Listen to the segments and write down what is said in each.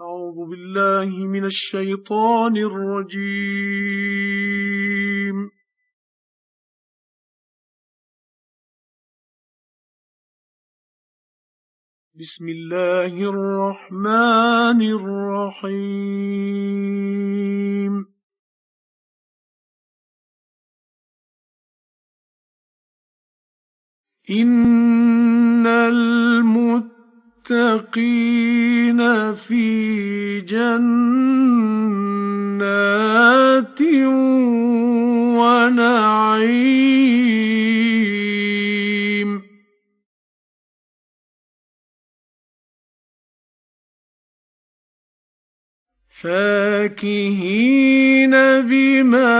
أعوذ بالله من الشيطان الرجيم. بسم الله الرحمن الرحيم. إن المتقين في جنات ونعيم فاكهين بما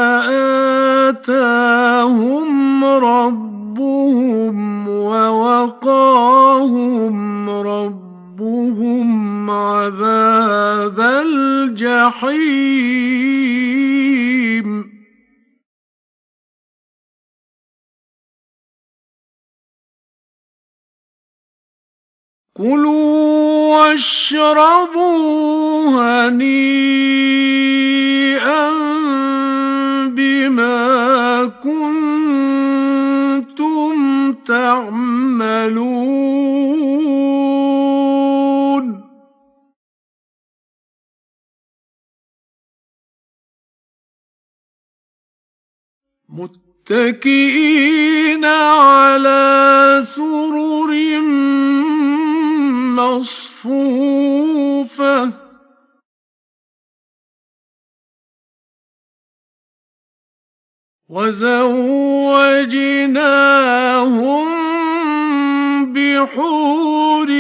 آتاهم ربهم ووقاهم ربهم عذاب الجحيم كلوا واشربوا هنيئا بما كنتم تعملون متكئين على سرر مصفوفة وزوجناهم بحور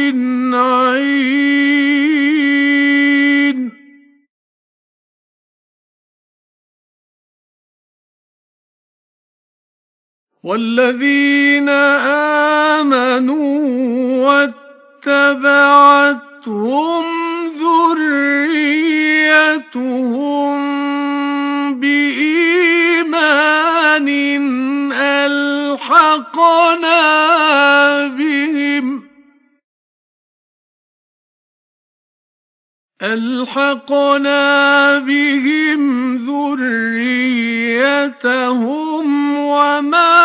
عين والذين آمنوا واتبعتهم ذريتهم بإيمان ألحقنا بهم ذريتهم وما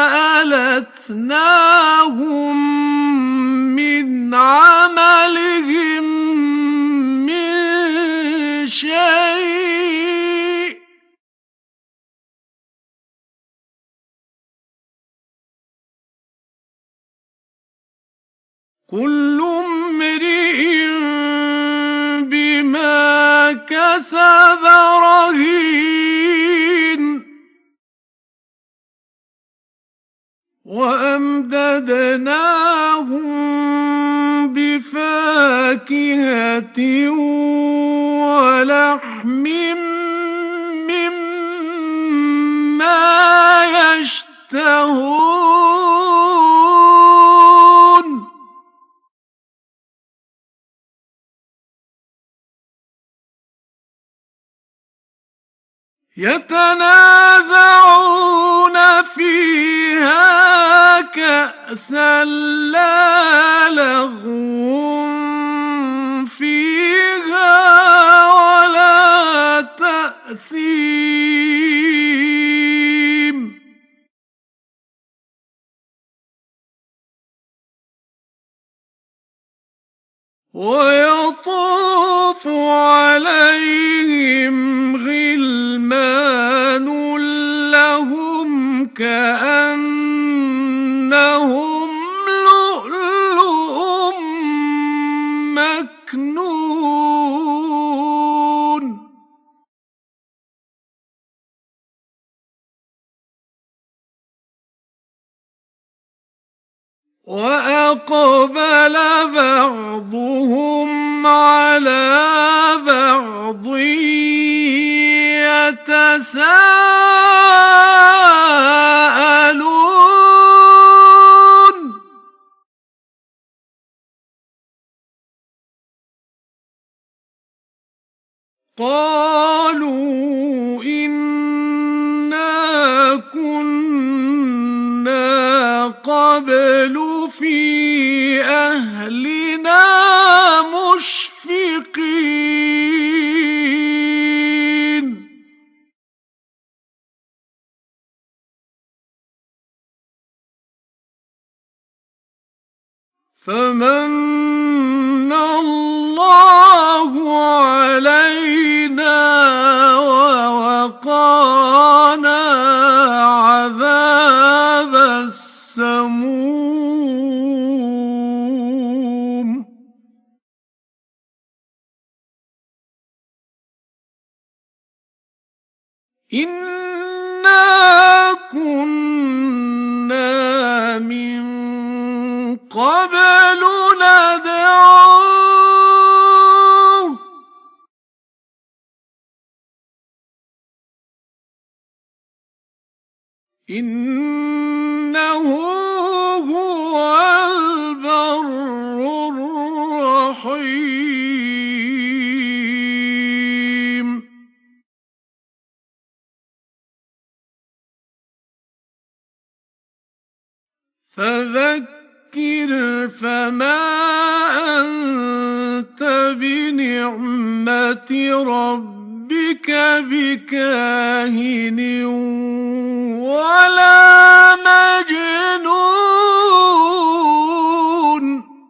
ألتناهم من عملهم من شيء كل امرئ بما كسب رهين وأمددناهم بفاكهة ولحم مما يشتهون يتنازعون فيها كأسا لا لغو فيها ولا تأثيم ويطوف عليهم غلمان لهم كأنهم لؤلؤ مكنون وأقبل بعضهم على بعض يتساءلون قالوا إنا كنا قبل في أهلنا مشفقين فمن الله علينا ووقانا عذاب السموم. إنا كنا من قبل ندعوه إنه هو البر الرحيم. فذكر فما أنت بنعمة ربك بكاهن ولا مجنون.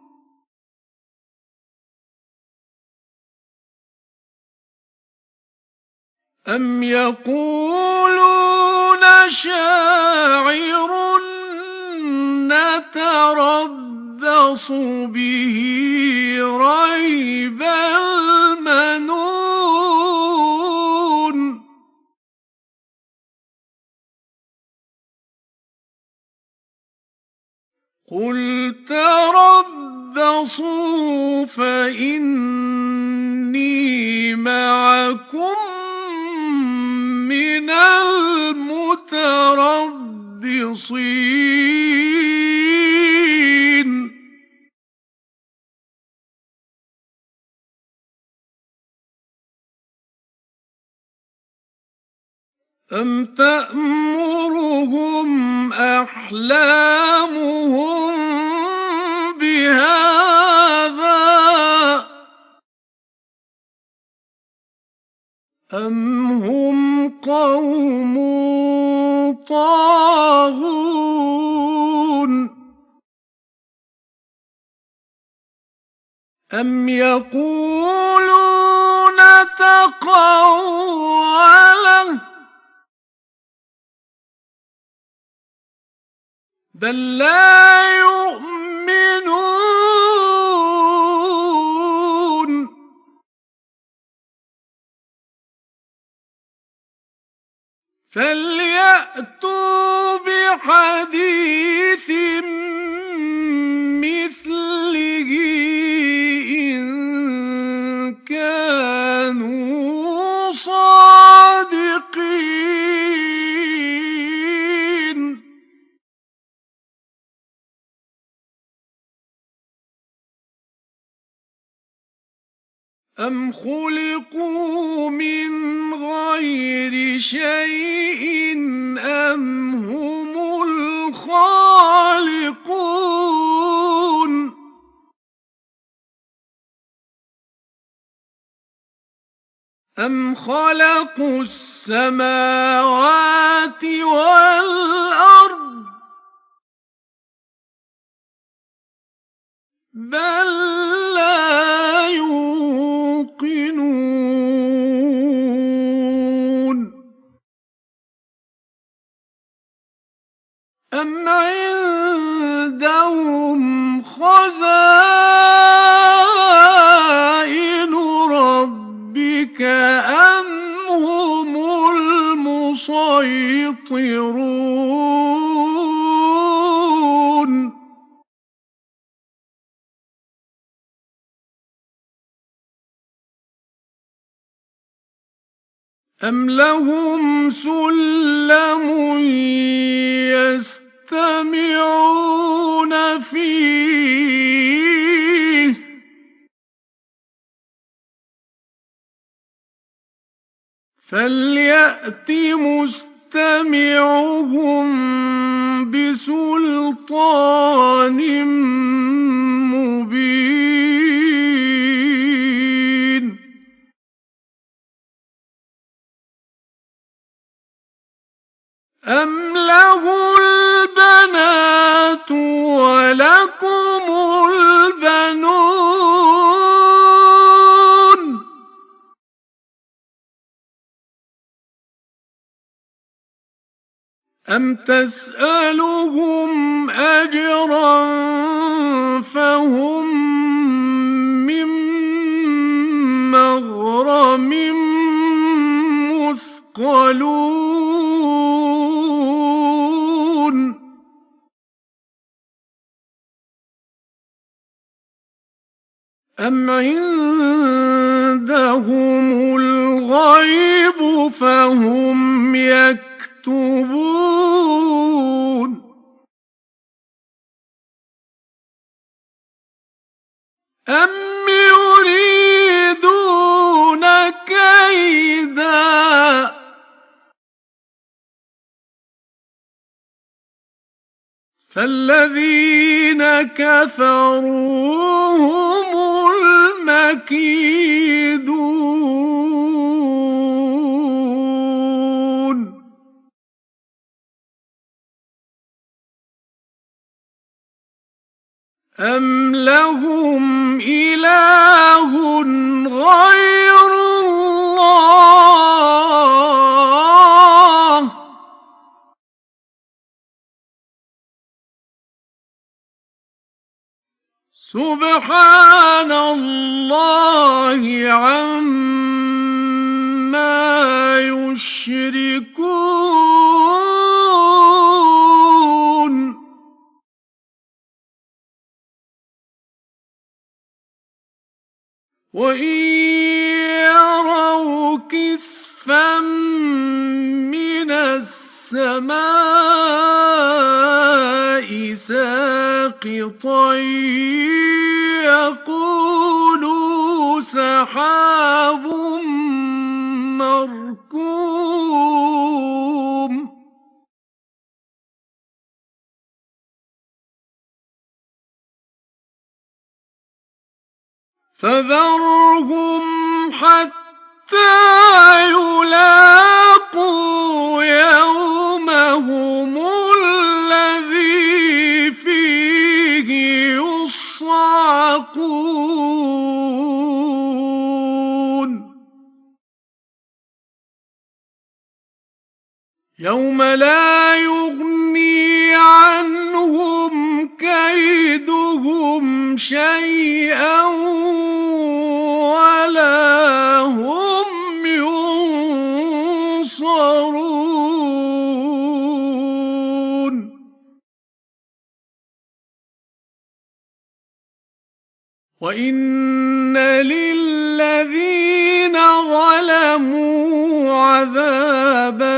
أم يقولون شاعر نتربص به ريب المنون. قل تربصوا فإني معكم من المتربصين. أم تأمرهم أحلامهم بهذا أم هم قوم طاغون. أم يقولون تقوله بل لا يؤمنون. فليأتوا بحديث مثله إن كانوا صادقين. أم خلقوا من غير شيء أم هم الخالقون. أم خلقوا السماوات والأرض بل لا يوقنون. أم عندهم خزائن ربك أم هم المسيطرون. أم لهم سلم يستمعون فيه فليأت مستمعهم بسلطان مبين. أم له البنات ولكم أم تسألهم أجرا فهم من مغرم مثقلون أم عندهم الغيب فهم يكتبون أم يريدون كيدا فالذين كفروا هم المكيدون أم لهم إله غير الله سبحان الله عما يشركون وإن يروا كسفا من السماء ساقطا يقولوا سحاب مركوم فذرهم حتى يلاقوا يومهم الذي فيه يصعقون يوم لا يغني عنهم كيدهم شيئا ولا هم ينصرون وإن للذين ظلموا عذابا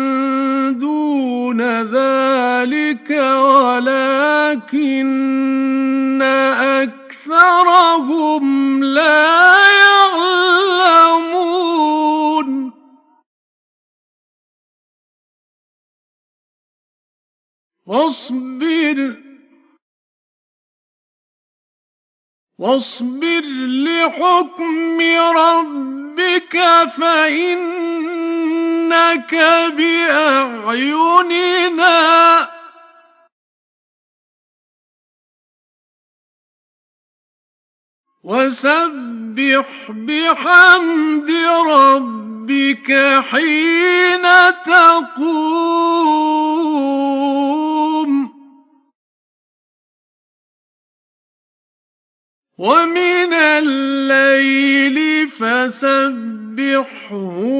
دون ذلك ولكن أكثرهم لا يعلمون واصبر لحكم ربك فإنك بأعيننا وسبح بحمد ربك حين تقوم ومن الليل فسبحه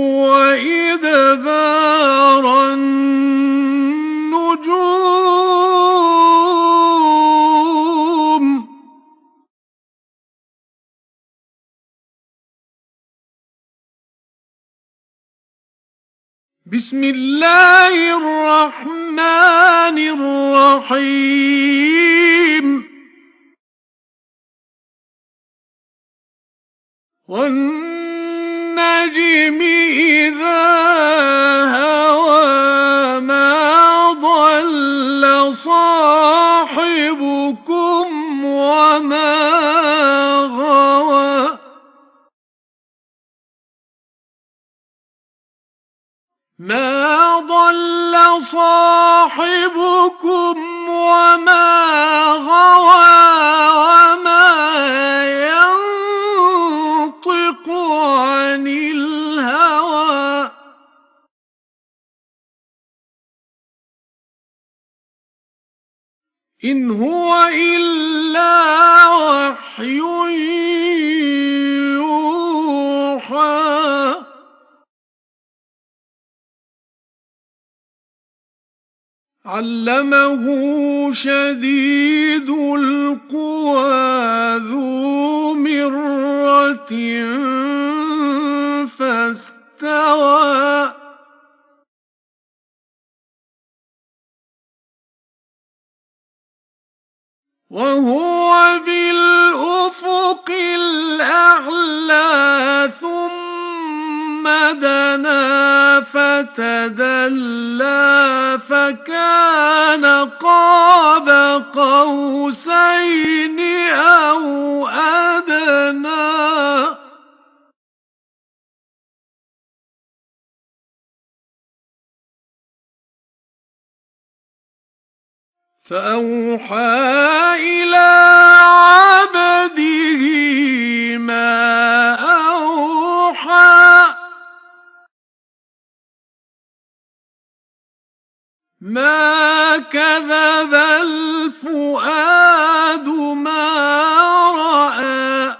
وإدبار النجوم بسم الله الرحمن الرحيم والنجم إذا هوى ما ضل صاحبكم وما غوى ما ضل صاحبكم وما غوى وما ينطق عن الهوى إن هو إلا وحي يوحى علمه شديد القوى ذو مرة فاستوى وهو بالأفق الأعلى ثم دنا فتدلى فكان قاب قوسين أو أدنى فأوحى إلى عبده ما أوحى ما كذب الفؤاد ما رأى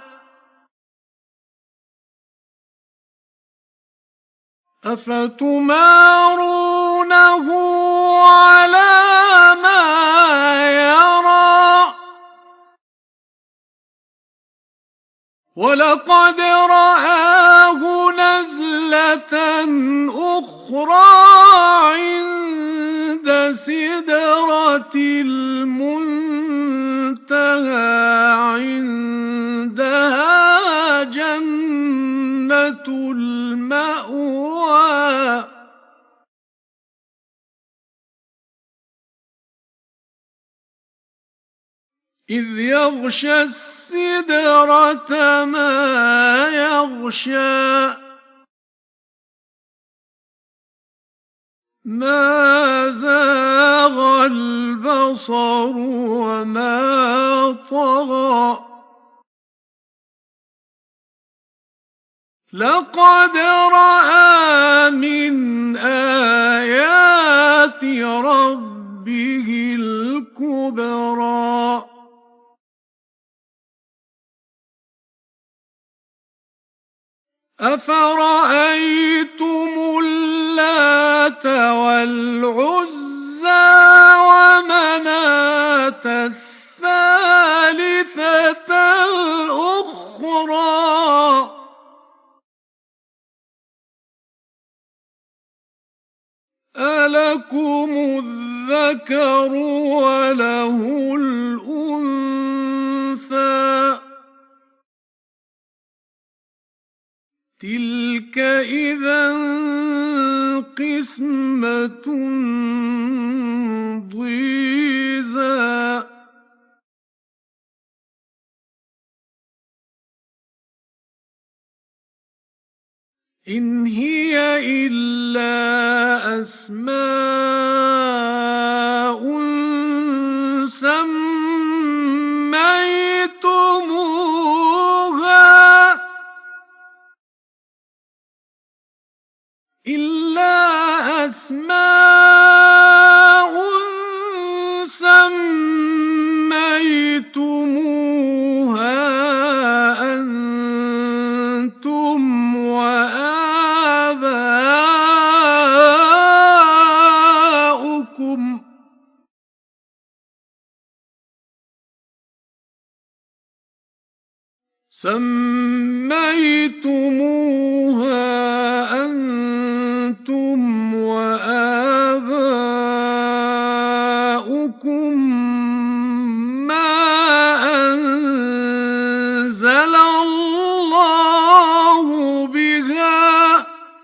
أفتمارونه على ما يرى ولقد رآه نزلة أخرى عند سدرة المنتهى عندها جنة المأوى إذ يغشى السدرة ما يغشى ما زاغ البصر وما طغى لقد رأى من آيات ربه الكبرى أفرأيتم اللات والعزى ومناة الثالثة الأخرى ألكم الذكر وله الأنثى تلك إذا قسمة ضيزى إن هي إلا أسماء سميتموها أنتم وآباؤكم ما أنزل الله بها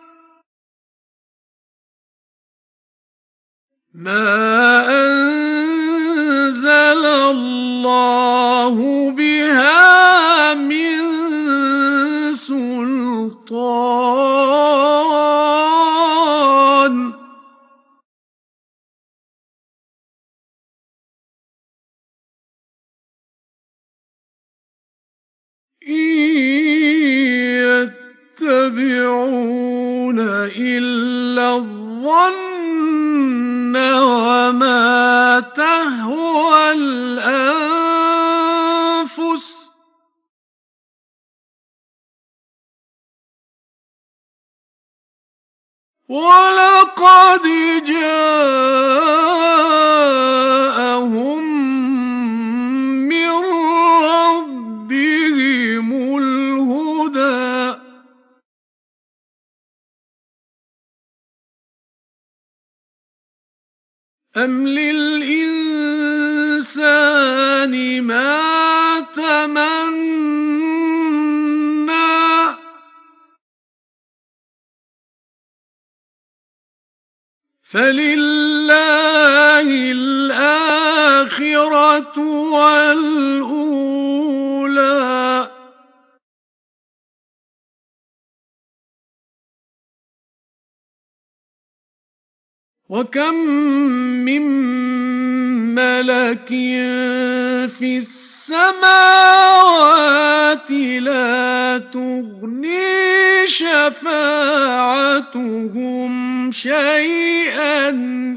من سلطان إن يتبعون إلا الظن وما تهوى ولقد جاءهم من ربهم الهدى أم للإنسان ما تمنى فلله الآخرة والأولى وكم من ملك في السماوات لا تغني شفاعتهم شيئا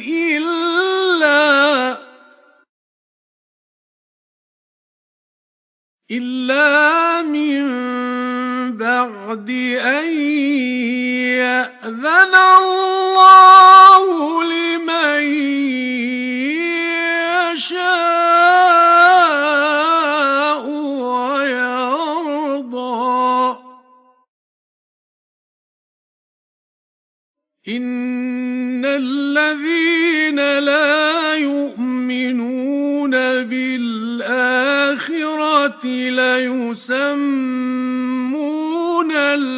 إلا من بعد أن يأذن الله لمن يشاء ويرضى إن الذين لا يؤمنون بالآخرة ليسمون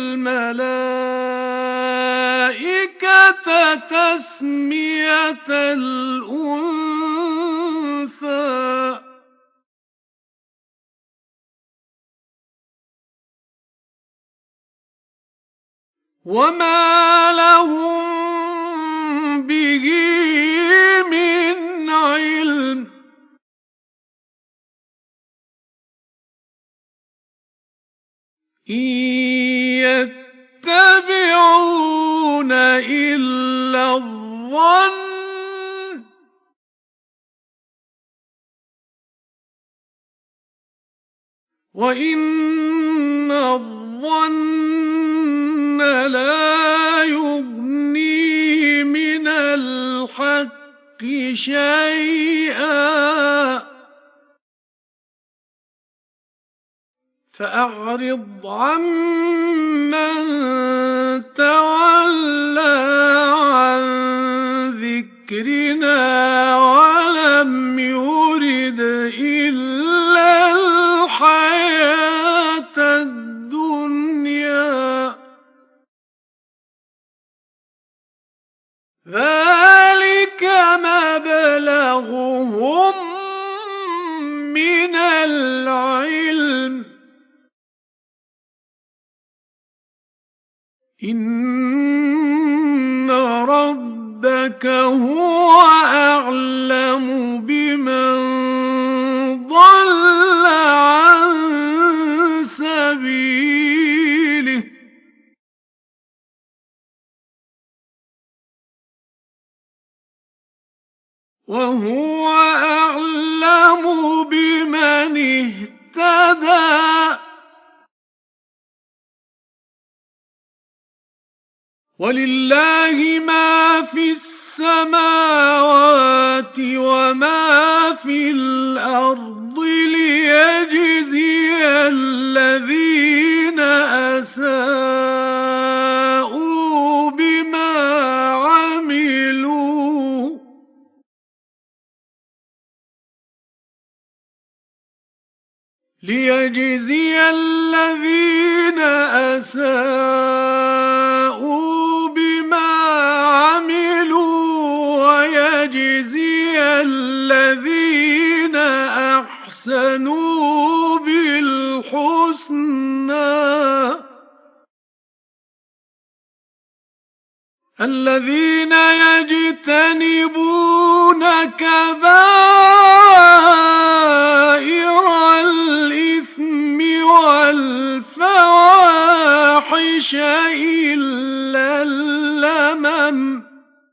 الملائكة تسمية الأنثى وما لهم به من علم إن يتبعون إلا الظن وإن الظن لا يغني من الحق شيئا فأعرض عمن تولى عن ذكرنا ولم يرد إلا الحياة الدنيا ذلك مبلغهم من العلم إن ربك هو أعلم بمن ضل عن سبيله وهو أعلم بمن اهتدى ولله ما في السماوات وما في الأرض ليجزي الذين أساءوا بما عملوا ويجزي الذين أحسنوا بالحسنى الذين يجتنبون كبائر الإثم والفواحش إلا اللمم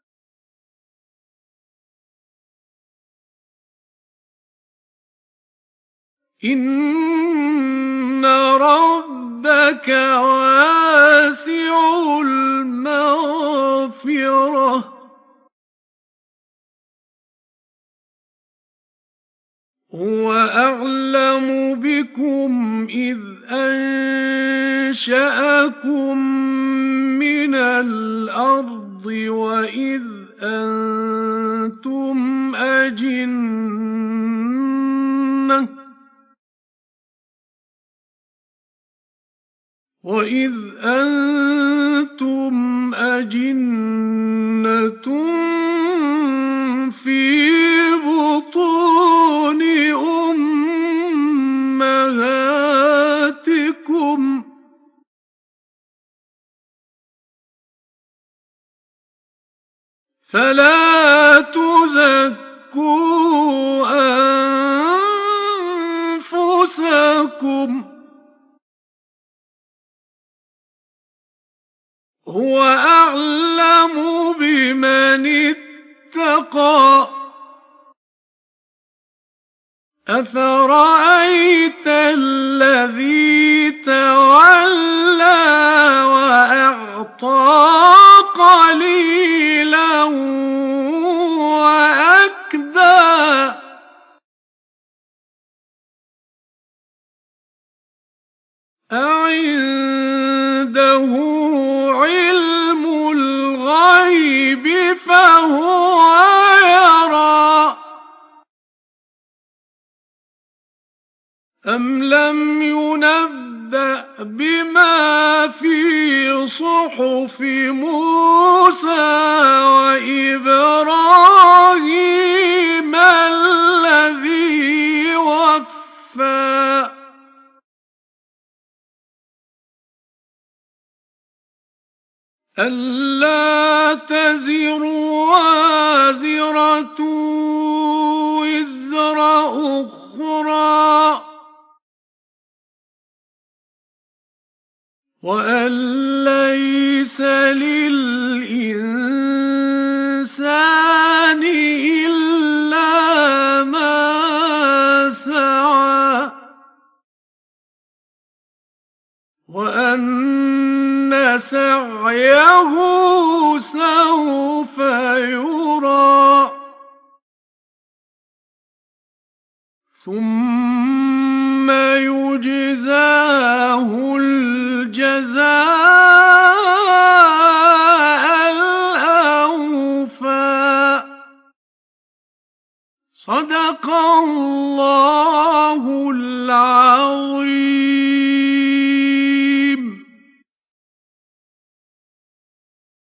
إن ربك واسع المغفرة أنشأكم من الأرض وإذ أنتم أجنة في بطون أمهاتكم فلا تزكوا أنفسكم هو أعلم بمن اتقى أفرأيت الذي تولى وأعطى قليلا وأكدى أعنده علم الغيب فهو يرى أم لم ينبأ بما في صحف موسى وإبراهيم الذي وفى ألا تزر وازرة وزر أخرى وأن ليس للإنسان إلا ما سعى وأن سعيه سوف يرى ثم يجزاه الجزاء الأوفى صدق الله العظيم.